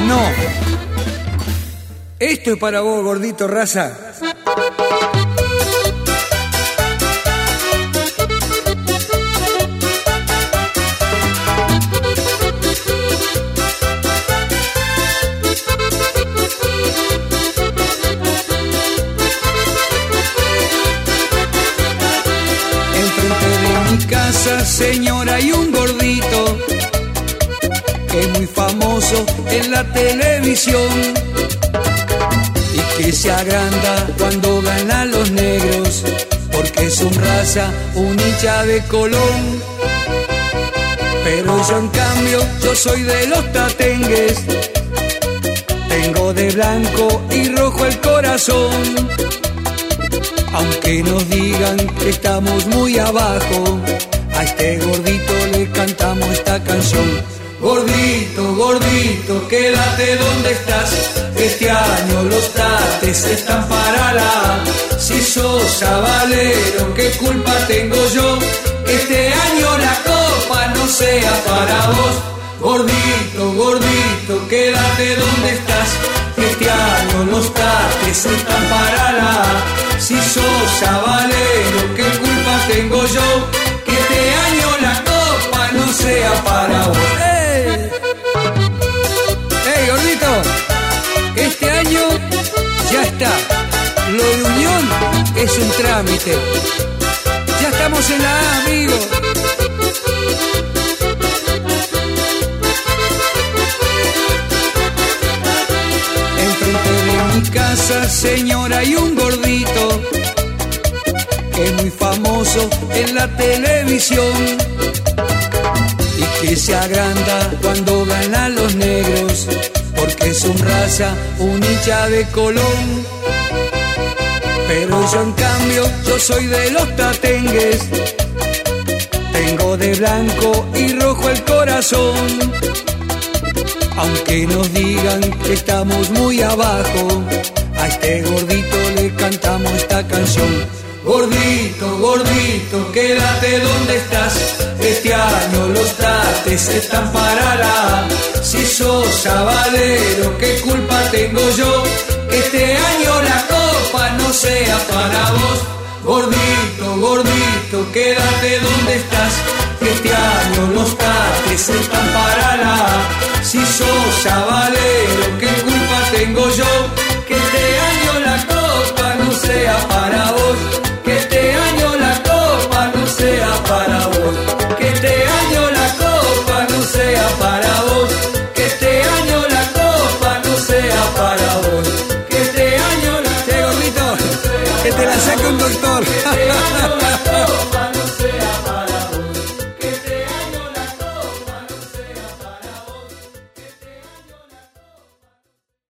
No. Esto es para vos, gordito raza. Enfrente de mi casa, señora, hay un gordito que es muy famoso en la televisión y que se agranda cuando ganan los negros, porque son raza, un hincha de Colón. Pero yo en cambio, yo soy de los tatengues, tengo de blanco y rojo el corazón. Aunque nos digan que estamos muy abajo, a este gordito le cantamos esta canción. Gordito, gordito, quédate donde estás. Este año los tates están para la. Si sos sabalero, ¿qué culpa tengo yo? Que este año la copa no sea para vos. Gordito, gordito, quédate donde estás. Este año los tates están para la. Si sos sabalero, ¿qué culpa tengo yo? Que este año la copa no sea para vos. ¡Ey, gordito! Este año ya está. Lo de unión es un trámite. Ya estamos en la A, amigo. Enfrente de mi casa, señora, hay un gordito que es muy famoso en la televisión y que se agranda cuando ganan los negros, porque son raza, un hincha de Colón. Pero yo en cambio, yo soy de los tatengues, tengo de blanco y rojo el corazón. Aunque nos digan que estamos muy abajo, a este gordito le cantamos esta canción. Gordito, gordito, quédate donde estás. Este año los tates están para la. Si sos sabalero, ¿qué culpa tengo yo? Que este año la copa no sea para vos. Gordito, gordito, quédate donde estás. Este año los tates están para la. Si sos sabalero, ¿qué culpa tengo yo? Que este año la copa no sea para vos. Que este año la copa no sea para vos. Que este año la copa no sea para vos. Que este año la copa no sea para vos. Que este año la... Che, gordito, que te la saque un doctor.